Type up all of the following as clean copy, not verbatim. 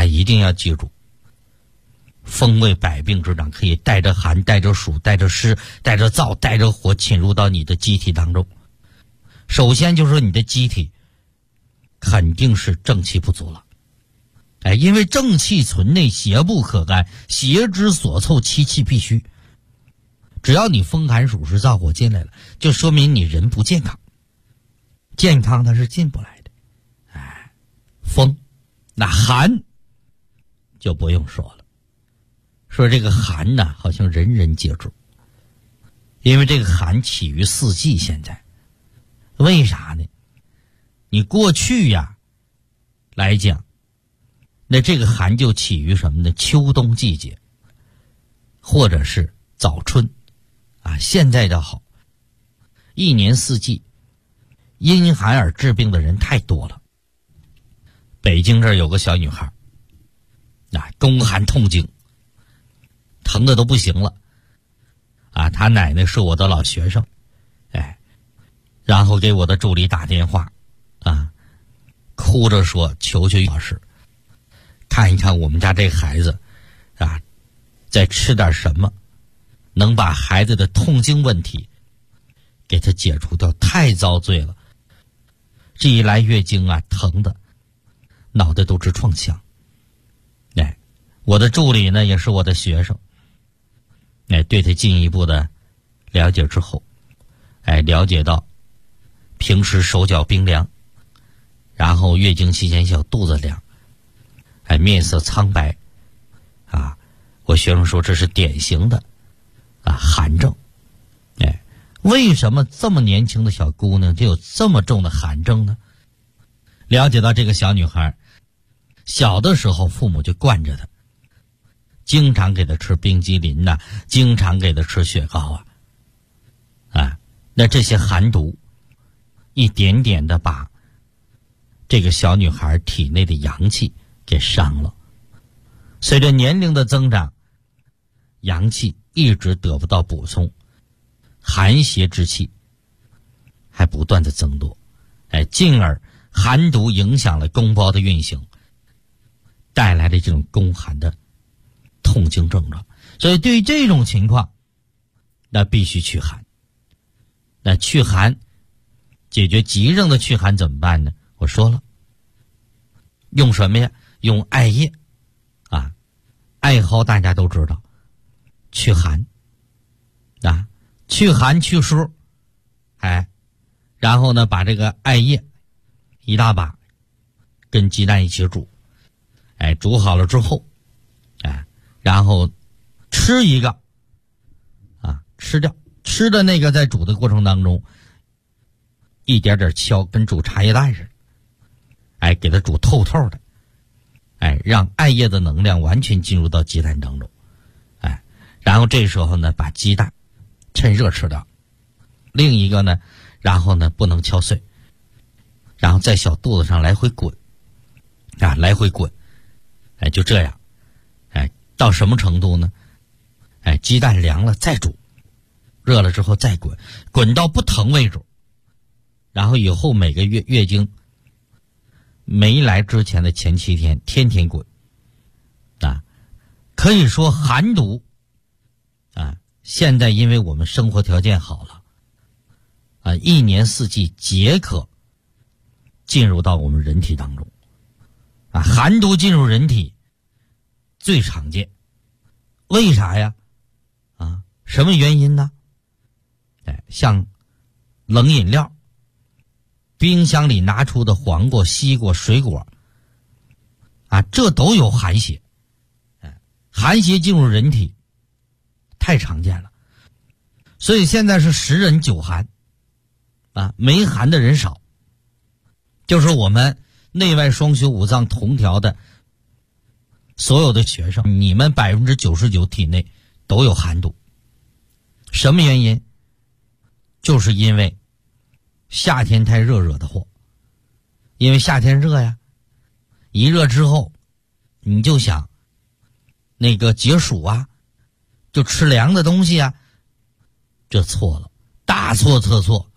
一定要记住，风为百病之长，可以带着寒、带着暑、带着湿、带着燥、带着火侵入到你的机体当中。首先就是你的机体肯定是正气不足了。因为正气存内，邪不可干，邪之所凑，其气必虚。只要你风寒暑湿燥火进来了，就说明你人不健康，健康它是进不来的。风，那寒就不用说了。说这个寒呢，好像人人皆知，因为这个寒起于四季。现在为啥呢？你过去呀来讲，那这个寒就起于什么呢？秋冬季节，或者是早春现在的好，一年四季因寒而治病的人太多了。北京这儿有个小女孩宫寒痛经，疼的都不行了她奶奶是我的老学生，然后给我的助理打电话哭着说求求老师看一看我们家这孩子再吃点什么能把孩子的痛经问题给他解除掉，太遭罪了。这一来月经疼的脑袋都直撞墙。我的助理呢也是我的学生，对他进一步的了解之后，了解到平时手脚冰凉，然后月经期间小肚子凉，面色苍白我学生说这是典型的寒症。为什么这么年轻的小姑娘就有这么重的寒症呢？了解到这个小女孩小的时候父母就惯着她，经常给她吃冰激凌经常给她吃雪糕那这些寒毒一点点的把这个小女孩体内的阳气给伤了。随着年龄的增长，阳气一直得不到补充，寒邪之气还不断的增多，进而寒毒影响了宫包的运行，带来的这种宫寒的痛经症状。所以对于这种情况，那必须祛寒。那祛寒解决急症的祛寒怎么办呢？我说了，用什么呀？用艾叶艾蒿大家都知道，祛寒祛寒祛湿，然后呢把这个艾叶一大把跟鸡蛋一起煮，煮好了之后然后吃一个吃掉，吃的那个在煮的过程当中一点点敲，跟煮茶叶蛋似的，给它煮透透的，让艾叶的能量完全进入到鸡蛋当中，然后这时候呢把鸡蛋趁热吃掉，另一个呢然后呢不能敲碎，然后在小肚子上来回滚来回滚，就这样，到什么程度呢？鸡蛋凉了再煮，热了之后再滚，滚到不疼为止。然后以后每个月经没来之前的前7天，天天滚可以说寒毒现在因为我们生活条件好了一年四季皆可进入到我们人体当中寒毒进入人体最常见。为啥呀？什么原因呢？像冷饮料，冰箱里拿出的黄瓜、西瓜、水果这都有寒邪。寒邪进入人体太常见了，所以现在是10人9寒没寒的人少。就是我们内外双修五脏同调的所有的学生，你们99%体内都有寒毒。什么原因？就是因为夏天太热惹的祸。因为夏天热呀，一热之后你就想那个解暑就吃凉的东西这错了，大错特错。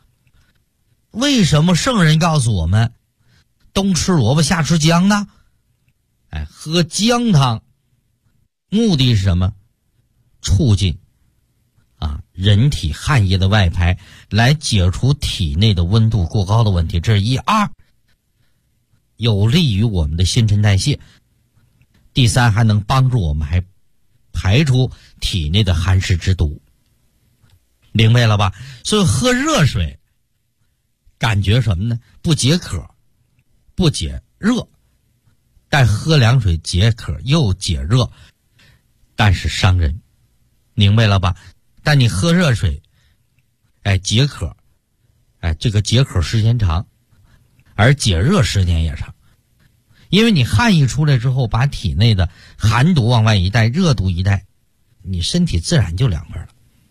为什么圣人告诉我们冬吃萝卜夏吃姜呢？ 喝姜汤，目的是什么？促进人体汗液的外排，来解除体内的温度过高的问题，这是一。二，有利于我们的新陈代谢。第三，还能帮助我们还排出体内的寒湿之毒。明白了吧？所以喝热水感觉什么呢？不解渴，不解热，但喝凉水解渴又解热，但是伤人。明白了吧？但你喝热水解渴，这个解渴时间长，而解热时间也长。因为你汗一出来之后，把体内的寒毒往外一带，热毒一带，你身体自然就凉快了。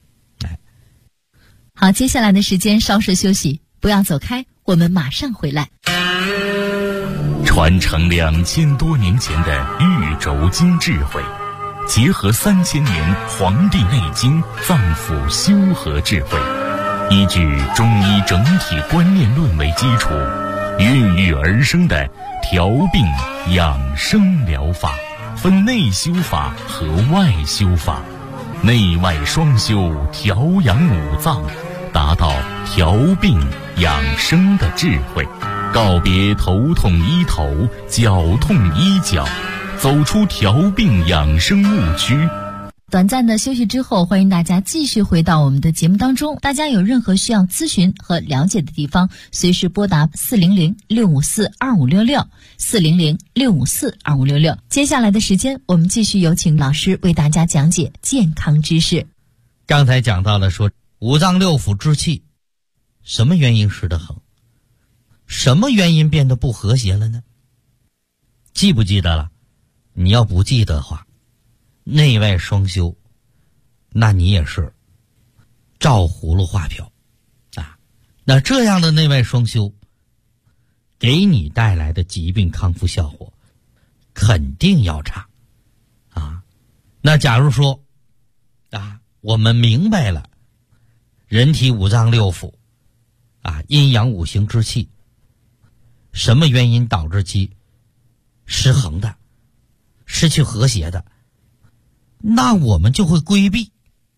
好，接下来的时间稍事休息，不要走开，我们马上回来。 传承2000多年前的玉轴经智慧，结合3000年《黄帝内经》脏腑修和智慧，依据中医整体观念论为基础，孕育而生的调病养生疗法，分内修法和外修法，内外双修，调养五脏，达到调病养生的智慧，告别头痛医头，脚痛医脚，走出调病养生误区。 短暂的休息之后，欢迎大家继续回到我们的节目当中。大家有任何需要咨询和了解的地方，随时拨打400-654-2566 400-654-2566。接下来的时间，我们继续有请老师为大家讲解健康知识。 刚才讲到了说五脏六腑之气，什么原因失得衡？什么原因变得不和谐了呢？记不记得了？你要不记得的话，内外双修，那你也是照葫芦画瓢那这样的内外双修给你带来的疾病康复效果肯定要差那假如说我们明白了人体五脏六腑阴阳五行之气什么原因导致其失衡的，失去和谐的，那我们就会规避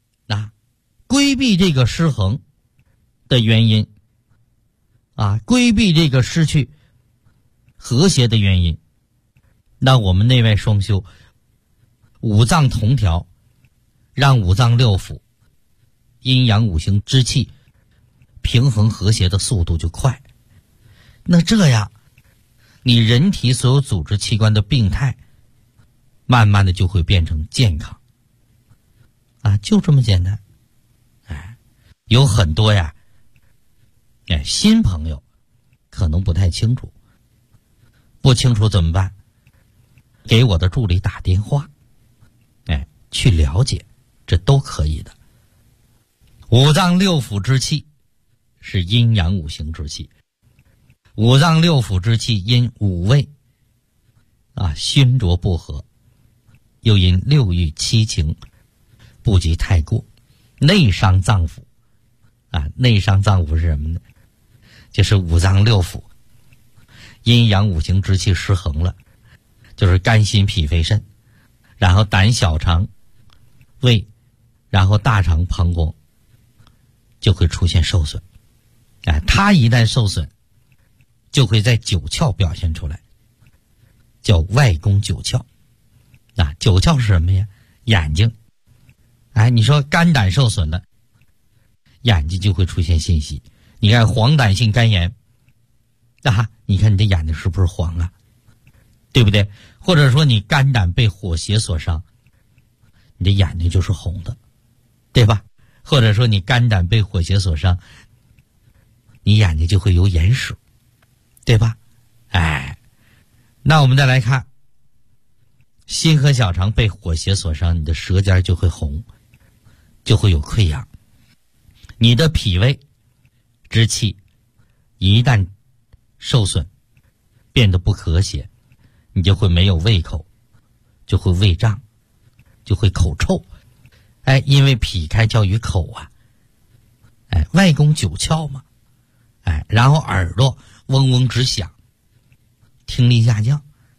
这个失衡的原因规避这个失去和谐的原因。那我们内外双修，五脏同调，让五脏六腑阴阳五行之气平衡和谐的速度就快。那这样你人体所有组织器官的病态慢慢的就会变成健康就这么简单。有很多新朋友可能不太清楚，不清楚怎么办？给我的助理打电话去了解，这都可以的。五脏六腑之气是阴阳五行之气，五脏六腑之气因五味熏浊不和，又因六欲七情不及太过，内伤脏腑内伤脏腑是什么呢？就是五脏六腑阴阳五行之气失衡了，就是肝心脾肺肾，然后胆小肠胃，然后大肠膀胱就会出现受损它一旦受损就会在九窍表现出来，叫外攻九窍九窍是什么呀？眼睛你说肝胆受损了，眼睛就会出现信息。你看黄疸性肝炎你看你的眼睛是不是黄对不对？或者说你肝胆被火邪所伤，你的眼睛就是红的，对吧？或者说你肝胆被火邪所伤，你眼睛就会有眼屎，对吧？那我们再来看心和小肠被火邪所伤，你的舌尖就会红，就会有溃疡。你的脾胃之气一旦受损，变得不和谐，你就会没有胃口，就会胃胀，就会口臭。因为脾开窍于口外攻九窍嘛。然后耳朵嗡嗡直响，听力下降。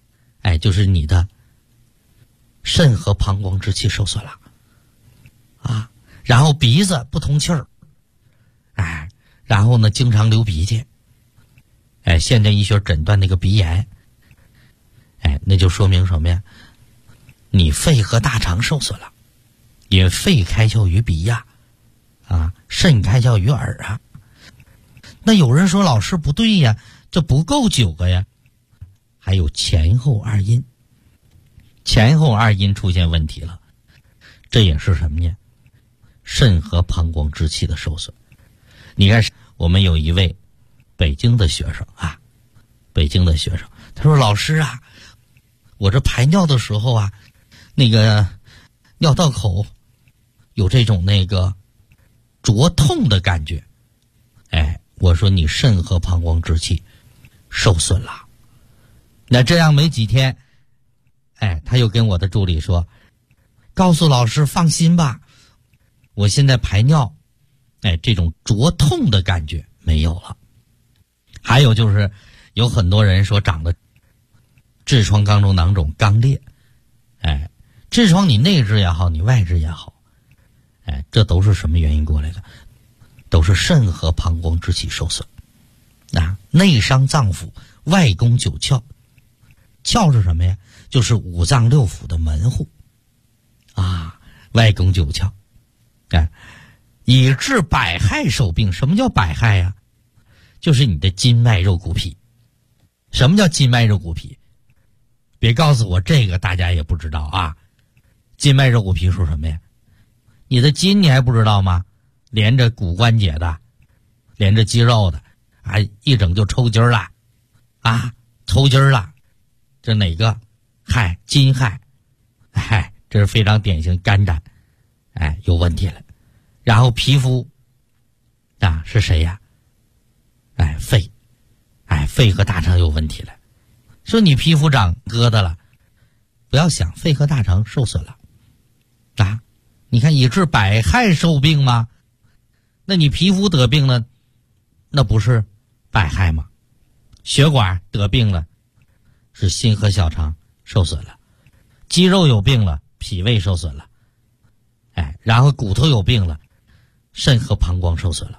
就是你的肾和膀胱之气受损了啊，然后鼻子不通气儿，然后呢经常流鼻涕，现代医学诊断那个鼻炎，那就说明什么呀？你肺和大肠受损了，因为肺开窍于鼻呀，肾开窍于耳啊。那有人说老师不对呀，这不够9个呀，还有前后2阴，前后2阴出现问题了，这也是什么呢？肾和膀胱之气的受损。你看我们有一位北京的学生啊，他说老师啊，我这排尿的时候啊，那个尿道口有这种那个灼痛的感觉。我说你肾和膀胱之气受损了。那这样没几天，他又跟我的助理说，告诉老师放心吧，我现在排尿这种灼痛的感觉没有了。还有就是有很多人说长了痔疮肛中囊肿肛裂，痔疮你内痔也好，你外痔也好，这都是什么原因过来的？都是肾和膀胱之气受损。内伤脏腑，外攻9窍。窍是什么呀？就是五脏六腑的门户外攻9窍，以致百害受病。什么叫百害呀？就是你的筋脉肉骨皮。什么叫筋脉肉骨皮？别告诉我这个大家也不知道啊。筋脉肉骨皮是什么呀？你的筋你还不知道吗？连着骨关节的，连着肌肉的一整就抽筋了抽筋了，这哪个害？筋害，这是非常典型肝胆有问题了。然后皮肤是谁呀？肺，肺和大肠有问题了。说你皮肤长疙瘩了，不要想肺和大肠受损了你看以致百害受病吗？那你皮肤得病了，那不是百害吗？血管得病了，是心和小肠受损了；肌肉有病了，脾胃受损了；然后骨头有病了，肾和膀胱受损了。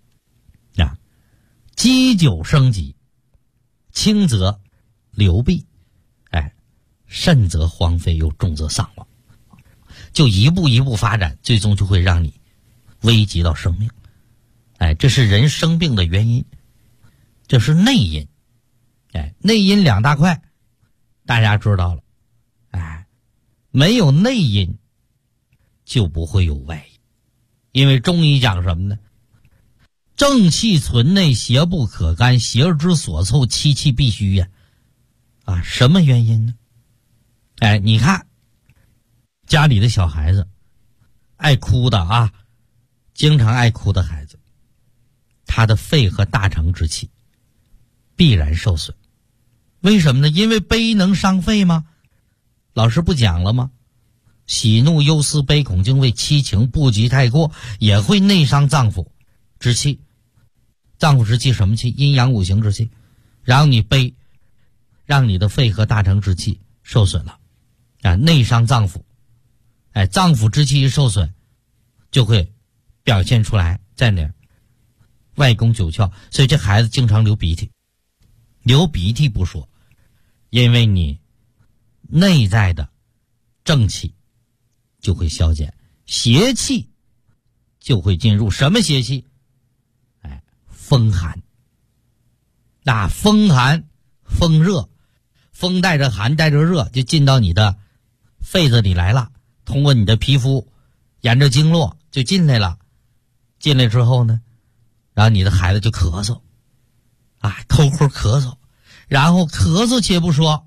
积久生疾，轻则流弊，甚则荒废，又重则丧亡，就一步一步发展，最终就会让你危及到生命。这是人生病的原因，这是内因。内因2大块，大家知道了。没有内因就不会有外因，因为中医讲什么呢？正气存内，邪不可干，邪之所凑，其气必虚呀。什么原因呢？你看家里的小孩子爱哭的经常爱哭的孩子，他的肺和大肠之气必然受损。为什么呢？因为悲能伤肺吗？老师不讲了吗？喜怒忧思悲恐惊畏七情不及太过，也会内伤脏腑之气。脏腑之气什么气？阴阳五行之气。然后你悲，让你的肺和大肠之气受损了内伤脏腑。脏腑之气一受损，就会表现出来在哪儿？外攻9窍。所以这孩子经常流鼻涕。流鼻涕不说，因为你内在的正气就会消减，邪气就会进入。什么邪气？风寒。风寒风热，风带着寒带着热就进到你的肺子里来了，通过你的皮肤沿着经络就进来了。进来之后呢，然后你的孩子就咳嗽抠抠咳嗽，然后咳嗽且不说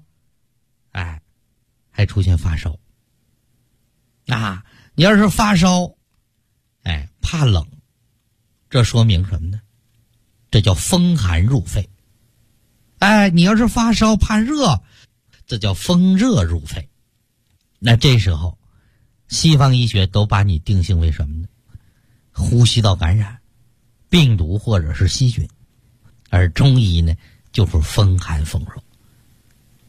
还出现发烧。你要是发烧怕冷，这说明什么呢？这叫风寒入肺。你要是发烧怕热，这叫风热入肺。那这时候西方医学都把你定性为什么呢？呼吸道感染，病毒或者是细菌。而中医呢，就是风寒风热。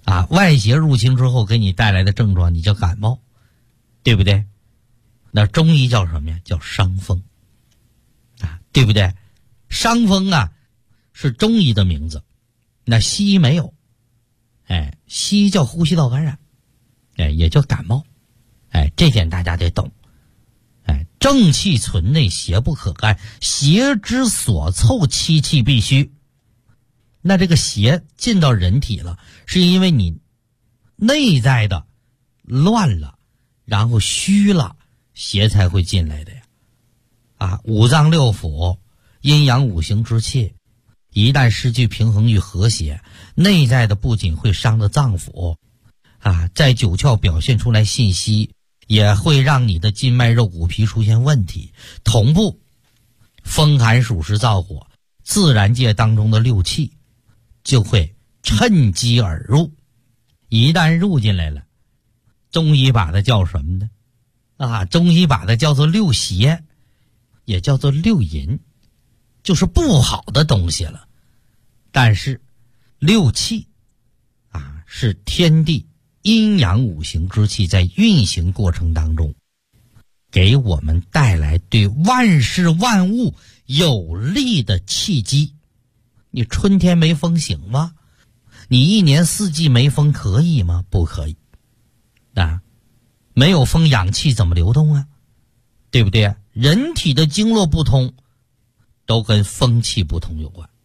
外邪入侵之后给你带来的症状，你叫感冒，对不对？那中医叫什么呀？叫伤风对不对？伤风是中医的名字，那西医没有。西医叫呼吸道感染，也叫感冒。这点大家得懂。正气存内，邪不可干，邪之所凑，气气必虚。那这个邪进到人体了，是因为你内在的乱了，然后虚了，邪才会进来的呀。五脏六腑、阴阳五行之气，一旦失去平衡与和谐，内在的不仅会伤了脏腑，在九窍表现出来信息，也会让你的筋脉肉骨皮出现问题。同步，风寒暑湿燥火，自然界当中的六气就会趁机而入。一旦入进来了，中医把它叫什么呢？中医把它叫做六邪，也叫做六淫，就是不好的东西了。但是六气是天地阴阳五行之气在运行过程当中给我们带来对万事万物有利的契机。你春天没风行吗？你一年四季没风可以吗？不可以。没有风，氧气怎么流动啊？对不对？人体的经络不通，都跟风气不通有关。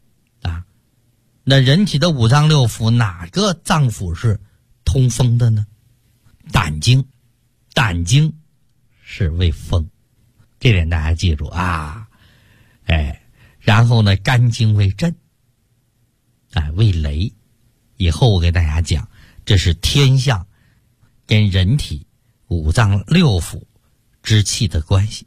那人体的五脏六腑，哪个脏腑是通风的呢？胆经，胆经是为风，这点大家记住然后呢，肝经为震，为雷。以后我给大家讲，这是天象跟人体五脏六腑之气的关系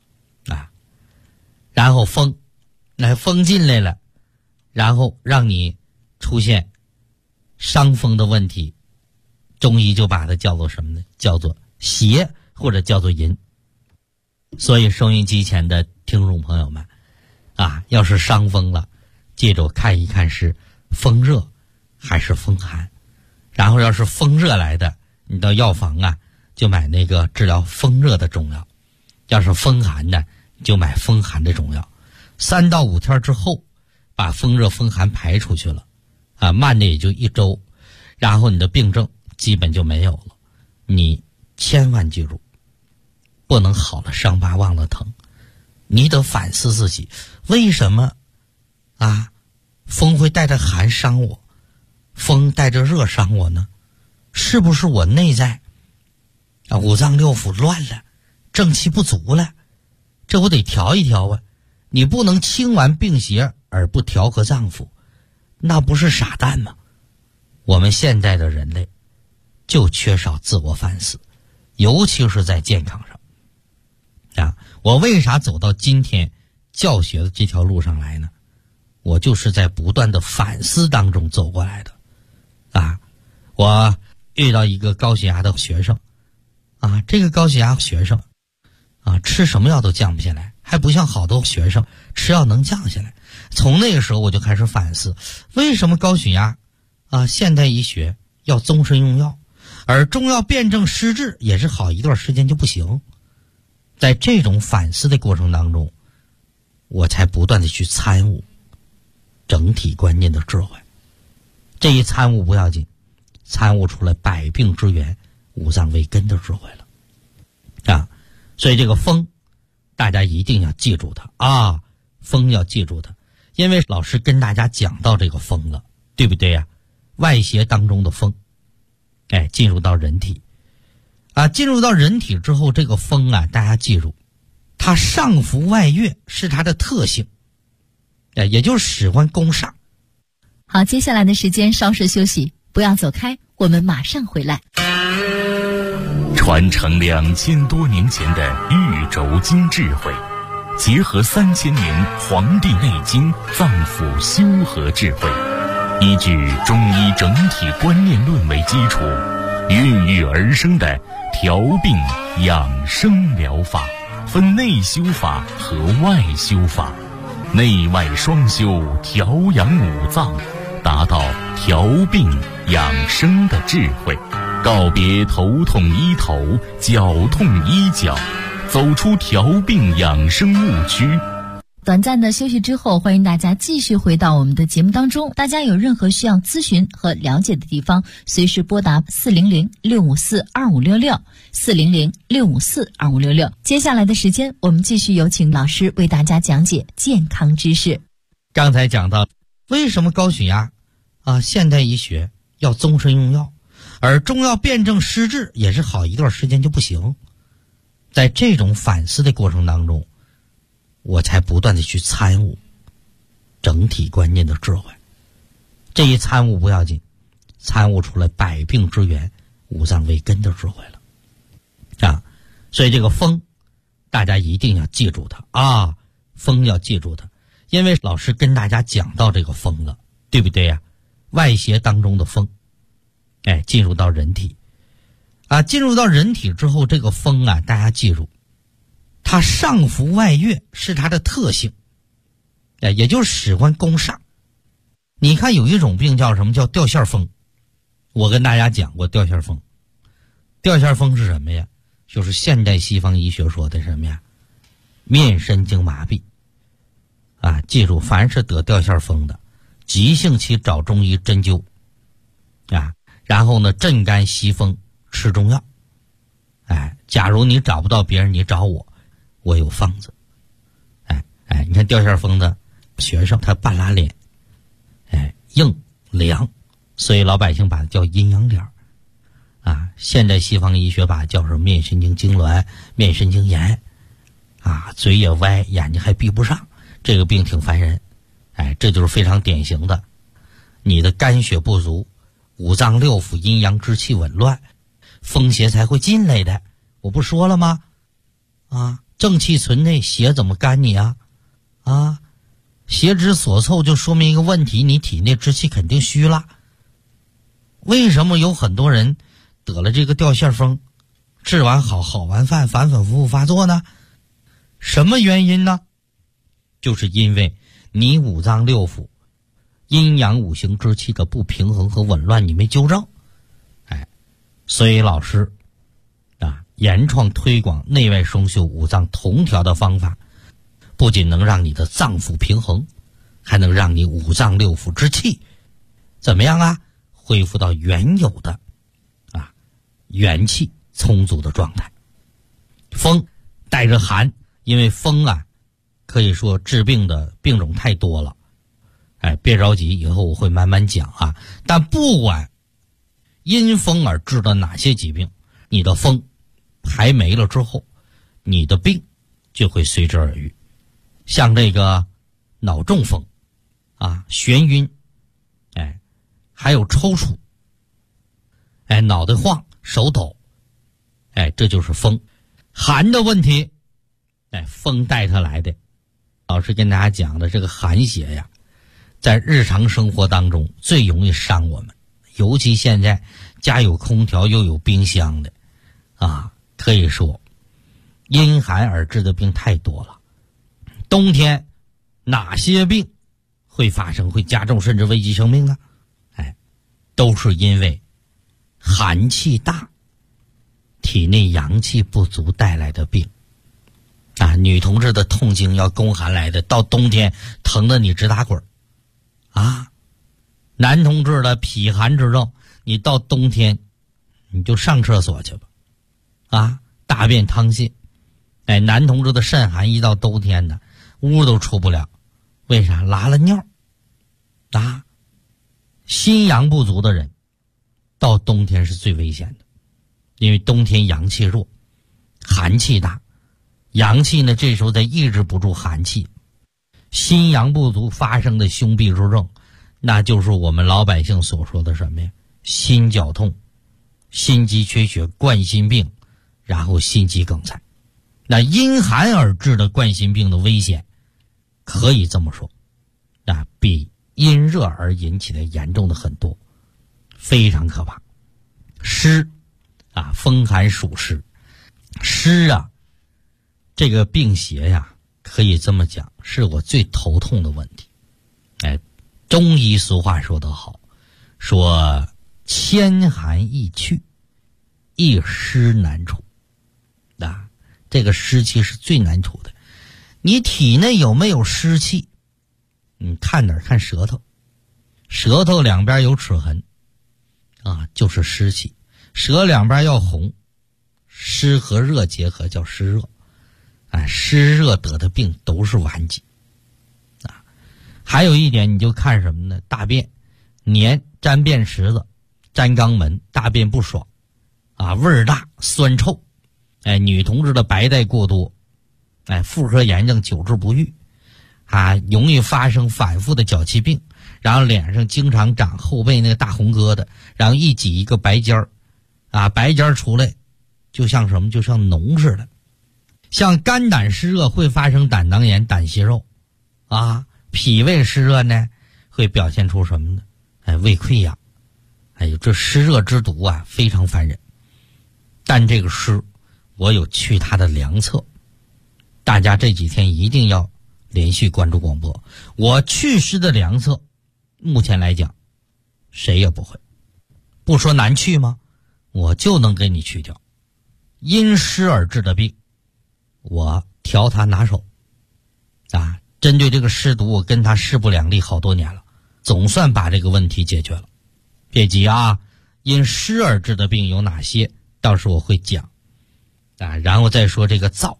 然后风进来了，然后让你出现伤风的问题，中医就把它叫做什么呢？叫做邪，或者叫做淫。所以收音机前的听众朋友们要是伤风了，记住看一看是风热还是风寒。然后要是风热来的，你到药房就买那个治疗风热的中药。要是风寒的，就买风寒的中药。3到5天之后，把风热风寒排出去了慢的也就1周，然后你的病症基本就没有了。你千万记住，不能好了伤疤忘了疼。你得反思自己，为什么风会带着寒伤我，风带着热伤我呢？是不是我内在五脏六腑乱了，正气不足了？这我得调一调你不能清完病邪而不调和脏腑，那不是傻蛋吗？我们现在的人类就缺少自我反思，尤其是在健康上我为啥走到今天教学的这条路上来呢？我就是在不断的反思当中走过来的我遇到一个高血压的学生这个高血压学生吃什么药都降不下来，还不像好多学生吃药能降下来。从那个时候我就开始反思，为什么高血压现代医学要终身用药，而中药辨证施治也是好一段时间就不行。在这种反思的过程当中，我才不断的去参悟整体观念的智慧。这一参悟不要紧，参悟出来百病之源、五脏为根的智慧了所以这个风大家一定要记住它风要记住它，因为老师跟大家讲到这个风了，对不对呀？外邪当中的风进入到人体进入到人体之后，这个风大家记住，它上浮外越是它的特性也就是喜欢攻上。 好，接下来的时间稍事休息，不要走开，我们马上回来。 传承2000多年前的玉轴经智慧，结合3000年《黄帝内经》脏腑修和智慧，依据中医整体观念论为基础，孕育而生的调病养生疗法，分内修法和外修法，内外双修，调养五脏， 达到调病养生的智慧，告别头痛医头、脚痛医脚，走出调病养生误区。 短暂的休息之后，欢迎大家继续回到我们的节目当中。大家有任何需要咨询和了解的地方，随时拨打400-654-2566，400-654-2566。接下来的时间，我们继续有请老师为大家讲解健康知识。 刚才讲到为什么高血压现代医学要终身用药，而中药辨证施治也是好一段时间就不行。在这种反思的过程当中，我才不断的去参悟整体观念的智慧。这一参悟不要紧，参悟出来百病之源、五脏为根的智慧了所以这个风大家一定要记住它风要记住它，因为老师跟大家讲到这个风了，对不对呀？外邪当中的风进入到人体进入到人体之后，这个风大家记住，它上浮外越是它的特性也就是使唤攻上。你看有一种病叫什么？叫掉线风。我跟大家讲过掉线风。掉线风是什么呀？就是现代西方医学说的什么呀？面神经麻痹记住，凡是得掉线风的，急性期找中医针灸然后呢镇肝息风，吃中药假如你找不到别人，你找我有方子你看掉线风的学生，他半拉脸硬凉，所以老百姓把它叫阴阳脸现代西方医学把它叫什么？面神经痉挛、面神经炎嘴也歪，眼睛还闭不上，这个病挺烦人这就是非常典型的你的肝血不足，五脏六腑阴阳之气紊乱，风邪才会进来的。我不说了吗正气存内，邪怎么干你邪之所凑，就说明一个问题，你体内之气肯定虚了。为什么有很多人得了这个掉线风，治完好完饭反反复复发作呢？什么原因呢？就是因为你五脏六腑阴阳五行之气的不平衡和紊乱你没纠正所以老师原创推广内外双修、五脏同调的方法，不仅能让你的脏腑平衡，还能让你五脏六腑之气怎么样恢复到原有的元气充足的状态。风带着寒，因为风可以说治病的病种太多了别着急，以后我会慢慢讲但不管因风而治的哪些疾病，你的风排没了之后，你的病就会随之而愈。像这个脑中风眩晕还有抽搐脑袋晃手抖这就是风。寒的问题风带它来的。老师跟大家讲的这个寒邪呀，在日常生活当中最容易伤我们，尤其现在家有空调又有冰箱的可以说因寒而致的病太多了。冬天哪些病会发生，会加重甚至危及生命呢？都是因为寒气大，体内阳气不足带来的病女同志的痛经要宫寒来的，到冬天疼得你直打滚男同志的脾寒之症，你到冬天你就上厕所去吧大便溏泻男同志的肾寒，一到冬天呢屋都出不了，为啥？拉了尿心阳不足的人到冬天是最危险的，因为冬天阳气弱，寒气大，阳气呢这时候再抑制不住寒气，心阳不足发生的胸痹之症，那就是我们老百姓所说的什么呀？心绞痛、心肌缺血、冠心病，然后心肌梗塞。那因寒而致的冠心病的危险，可以这么说比因热而引起的严重的很多，非常可怕。湿风寒属湿，湿这个病邪可以这么讲，是我最头痛的问题中医俗话说得好，说千寒易去，一湿难除。这个湿气是最难除的。你体内有没有湿气？你看哪儿？看舌头，舌头两边有齿痕就是湿气。舌两边要红，湿和热结合叫湿热。湿热得的病都是顽疾。还有一点你就看什么呢？大便黏，粘便池子，粘肛门，大便不爽味儿大，酸臭。女同志的白带过多，妇科炎症久治不愈容易发生反复的脚气病，然后脸上经常长后背那个大红疙瘩，然后一挤一个白尖儿白尖儿出来就像什么？就像脓似的。像肝胆湿热会发生胆囊炎、胆息肉脾胃湿热呢会表现出什么呢？胃溃疡。这湿热之毒非常烦人。但这个湿我有去它的良策，大家这几天一定要连续关注广播。我祛湿的良策目前来讲谁也不会，不说难去吗？我就能给你去掉。因湿而治的病我调它拿手针对这个湿毒我跟他势不两立好多年了，总算把这个问题解决了。别急因湿而治的病有哪些，到时候我会讲然后再说这个燥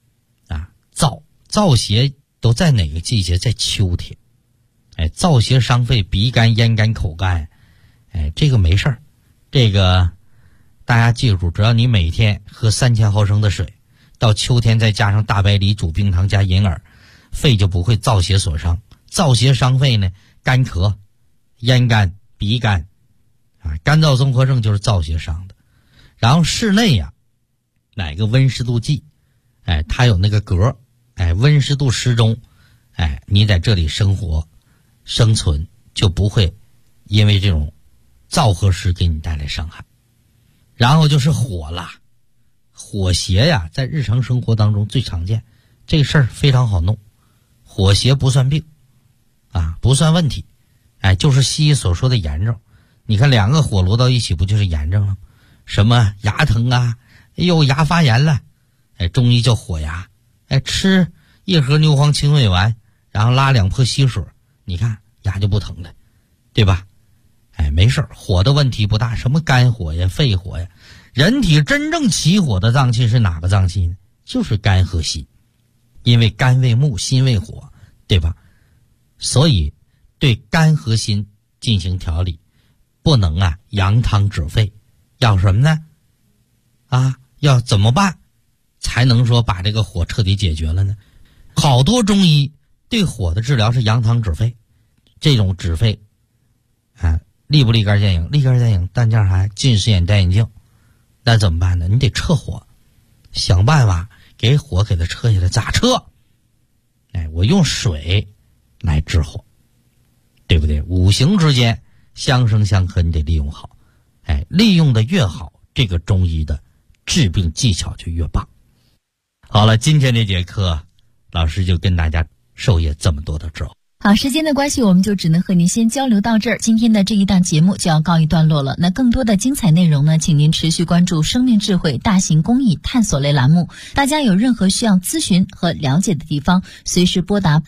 燥邪都在哪个季节？在秋天。燥邪伤肺，鼻干、咽干、口干。这个没事儿，这个大家记住，只要你每天喝3000毫升的水，到秋天再加上大白梨煮冰糖加银耳，肺就不会燥邪所伤。燥邪伤肺呢，干咳、咽干、鼻干干燥综合症就是燥邪伤的。然后室内买个温湿度计，它有那个格，温湿度适中，你在这里生活生存就不会因为这种燥和湿给你带来伤害。然后就是火了，火邪在日常生活当中最常见，这事儿非常好弄。火邪不算病不算问题，就是西医所说的炎症。你看两个火摞到一起不就是炎症了？什么牙疼牙发炎了，中医叫火牙。吃1盒牛黄清肺丸，然后拉2泼稀水，你看牙就不疼了，对吧？没事儿，火的问题不大。什么肝火呀、肺火呀，人体真正起火的脏器是哪个脏器呢？就是肝和心。因为肝为木，心为火，对吧？所以对肝和心进行调理，不能扬汤止沸。要什么呢？要怎么办才能说把这个火彻底解决了呢？好多中医对火的治疗是扬汤止沸。这种止沸立不立竿见影？立竿见影，但这样还近视眼戴眼镜。那怎么办呢？你得撤火，想办法给火给它撤下来。咋撤？我用水来治火，对不对？五行之间相生相克，你得利用好。利用的越好，这个中医的治病技巧就越棒。好了，今天这节课老师就跟大家授业这么多的知识。 好，时间的关系，我们就只能和您先交流到这儿。今天的这一档节目就要告一段落了。那更多的精彩内容呢，请您持续关注生命智慧大型公益探索类栏目。大家有任何需要咨询和了解的地方，随时拨打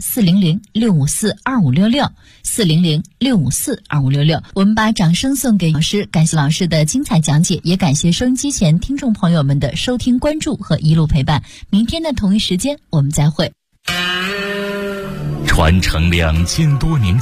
400-654-2566 400-654-2566。我们把掌声送给老师，感谢老师的精彩讲解，也感谢收音机前听众朋友们的收听关注和一路陪伴。明天的同一时间我们再会。 传承2000多年